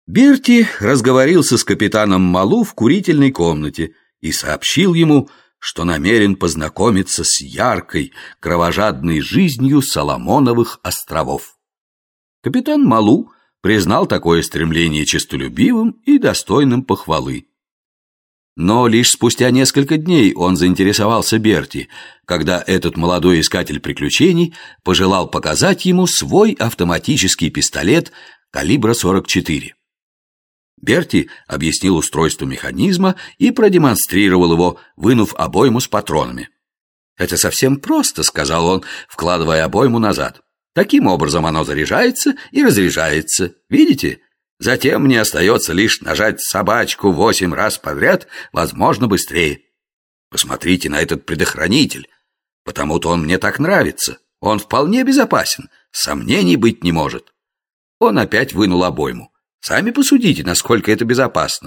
Берти разговорился с капитаном Малу в курительной комнате и сообщил ему, что намерен познакомиться с яркой, кровожадной жизнью Соломоновых островов. Капитан Малу признал такое стремление честолюбивым и достойным похвалы. Но лишь спустя несколько дней он заинтересовался Берти, когда этот молодой искатель приключений пожелал показать ему свой автоматический пистолет калибра 44. Берти объяснил устройство механизма и продемонстрировал его, вынув обойму с патронами. «Это совсем просто», — сказал он, вкладывая обойму назад. «Таким образом оно заряжается и разряжается. Видите? Затем мне остается лишь нажать собачку 8 раз подряд, возможно, быстрее. Посмотрите на этот предохранитель. Потому-то он мне так нравится. Он вполне безопасен, сомнений быть не может». Он опять вынул обойму. Сами посудите, насколько это безопасно.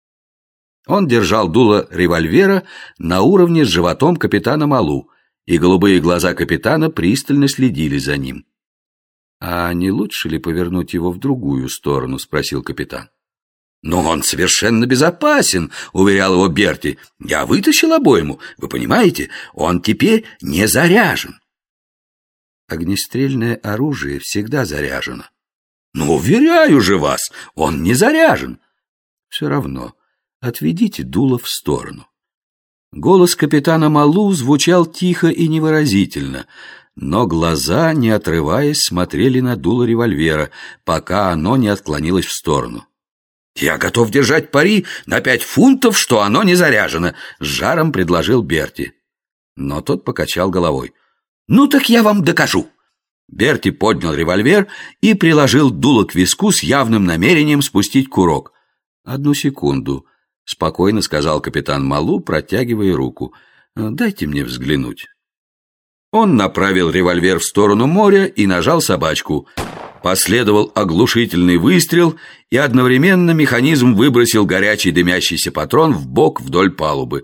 Он держал дуло револьвера на уровне с животом капитана Малу, и голубые глаза капитана пристально следили за ним. «А не лучше ли повернуть его в другую сторону?» — спросил капитан. «Но он совершенно безопасен», — уверял его Берти. «Я вытащил обойму, вы понимаете, он теперь не заряжен». «Огнестрельное оружие всегда заряжено». «Ну, уверяю же вас, он не заряжен». «Все равно, отведите дуло в сторону». Голос капитана Малу звучал тихо и невыразительно, но глаза, не отрываясь, смотрели на дуло револьвера, пока оно не отклонилось в сторону. «Я готов держать пари на 5 фунтов, что оно не заряжено», — с жаром предложил Берти. Но тот покачал головой. «Ну так я вам докажу». Берти поднял револьвер и приложил дуло к виску с явным намерением спустить курок. «Одну секунду», — спокойно сказал капитан Малу, протягивая руку. «Дайте мне взглянуть». Он направил револьвер в сторону моря и нажал собачку. Последовал оглушительный выстрел, и одновременно механизм выбросил горячий дымящийся патрон в бок вдоль палубы.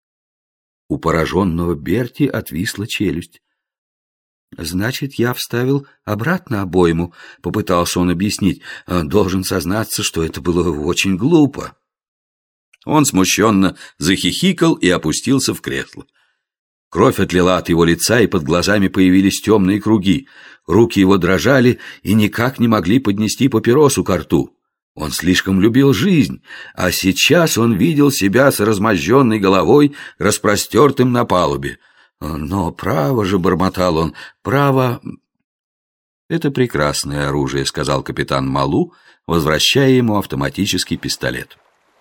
У пораженного Берти отвисла челюсть. «Значит, я вставил обратно обойму», — попытался он объяснить. «Должен сознаться, что это было очень глупо». Он смущенно захихикал и опустился в кресло. Кровь отлила от его лица, и под глазами появились темные круги. Руки его дрожали и никак не могли поднести папиросу ко рту. Он слишком любил жизнь, а сейчас он видел себя с размозженной головой, распростертым на палубе. «Но право же», — бормотал он, — «право...» «Это прекрасное оружие», — сказал капитан Малу, возвращая ему автоматический пистолет.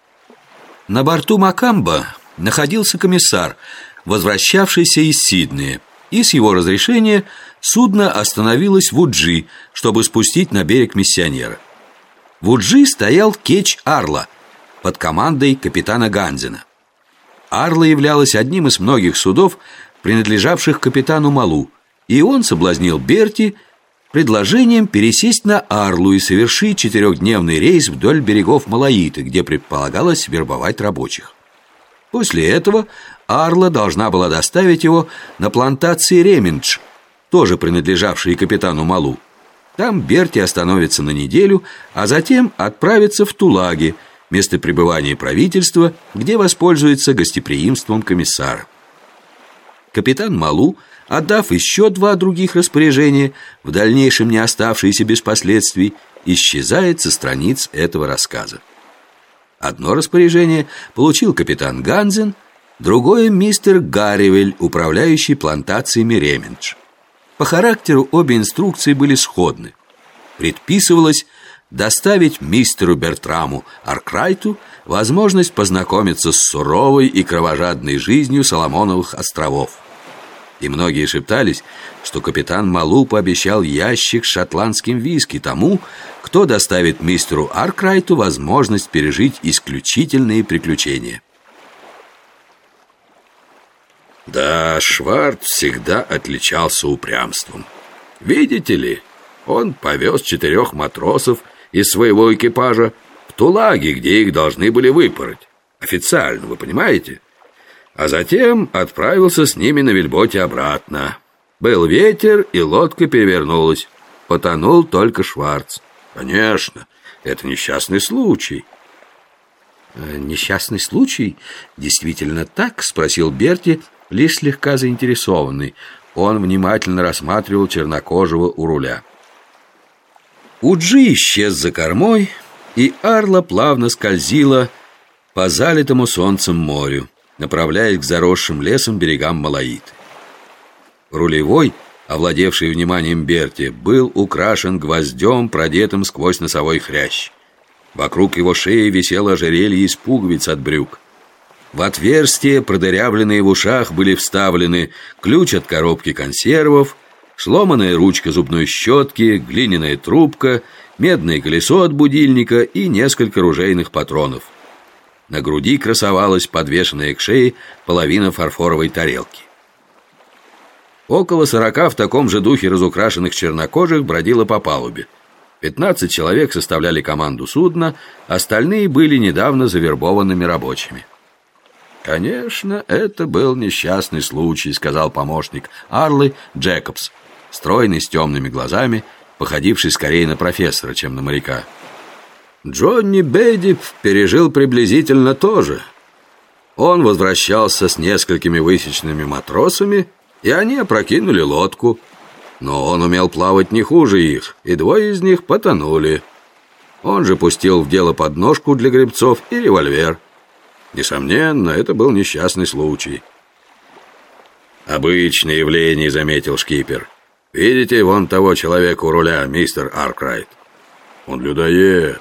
На борту Макамба находился комиссар, возвращавшийся из Сиднея, и с его разрешения судно остановилось в Уджи, чтобы спустить на берег миссионера. В Уджи стоял кетч «Арла» под командой капитана Ганзена. «Арла» являлась одним из многих судов, принадлежавших капитану Малу, и он соблазнил Берти предложением пересесть на «Арлу» и совершить 4-дневный рейс вдоль берегов Малаиты, где предполагалось вербовать рабочих. После этого «Арла» должна была доставить его на плантации Ремендж, тоже принадлежавшие капитану Малу. Там Берти остановится на неделю, а затем отправится в Тулаги, место пребывания правительства, где воспользуется гостеприимством комиссара. Капитан Малу, отдав еще 2 других распоряжения, в дальнейшем не оставшиеся без последствий, исчезает со страниц этого рассказа. Одно распоряжение получил капитан Ганзен, другое — мистер Гарривель, управляющий плантациями Ремендж. По характеру обе инструкции были сходны. Предписывалось доставить мистеру Бертраму Аркрайту возможность познакомиться с суровой и кровожадной жизнью Соломоновых островов. И многие шептались, что капитан Малу пообещал ящик с шотландским виски тому, кто доставит мистеру Аркрайту возможность пережить исключительные приключения. Да, Шварц всегда отличался упрямством. Видите ли, он повез 4 матросов из своего экипажа в Тулаги, где их должны были выпороть. Официально, вы понимаете? А затем отправился с ними на вельботе обратно. Был ветер, и лодка перевернулась. Потонул только Шварц. Конечно, Это несчастный случай. Несчастный случай? Действительно так? Спросил Берти, лишь слегка заинтересованный. Он внимательно рассматривал чернокожего у руля. Уджи исчез за кормой, и Арла плавно скользила по залитому солнцем морю, направляясь к заросшим лесом берегам Малаиты. Рулевой, овладевший вниманием Берти, был украшен гвоздем, продетым сквозь носовой хрящ. Вокруг его шеи висело ожерелье из пуговиц от брюк. В отверстия, продырявленные в ушах, были вставлены ключ от коробки консервов, сломанная ручка зубной щетки, глиняная трубка, медное колесо от будильника и несколько ружейных патронов. На груди красовалась подвешенная к шее половина фарфоровой тарелки. Около 40 в таком же духе разукрашенных чернокожих бродило по палубе. 15 человек составляли команду судна, остальные были недавно завербованными рабочими. «Конечно, это был несчастный случай», — сказал помощник Арлы Джекобс, стройный, с темными глазами, походивший скорее на профессора, чем на моряка. Джонни Бейдип пережил приблизительно то же. Он возвращался с несколькими высеченными матросами, и они опрокинули лодку. Но он умел плавать не хуже их, и 2 из них потонули. Он же пустил в дело подножку для гребцов и револьвер. Несомненно, это был несчастный случай. «Обычное явление», — заметил шкипер. «Видите вон того человека у руля, мистер Аркрайт? Он людоед.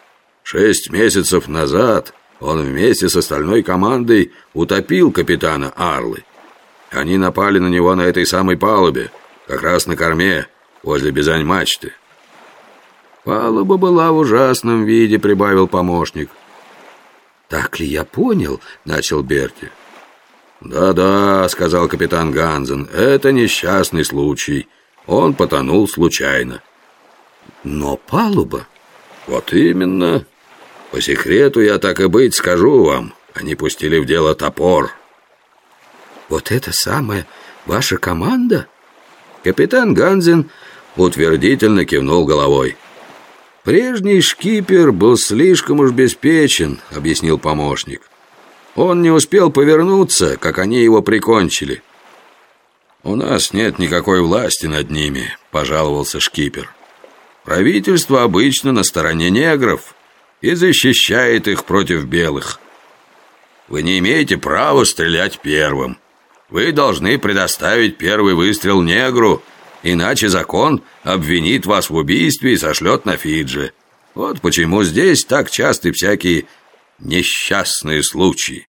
6 месяцев назад он вместе с остальной командой утопил капитана Арлы. Они напали на него на этой самой палубе, как раз на корме, возле бизань-мачты». «Палуба была в ужасном виде», — прибавил помощник. «Так ли я понял?» — начал Берти. «Да-да», — сказал капитан Ганзен, — «это несчастный случай. Он потонул случайно». «Но палуба...» «Вот именно. По секрету я, так и быть, скажу вам. Они пустили в дело топор». «Вот это самая ваша команда?» Капитан Ганзен утвердительно кивнул головой. «Прежний шкипер был слишком уж беспечен», — объяснил помощник. «Он не успел повернуться, как они его прикончили». «У нас нет никакой власти над ними», — пожаловался шкипер. «Правительство обычно на стороне негров и защищает их против белых. Вы не имеете права стрелять первым. Вы должны предоставить первый выстрел негру, иначе закон обвинит вас в убийстве и сошлет на Фиджи. Вот почему здесь так часты всякие несчастные случаи».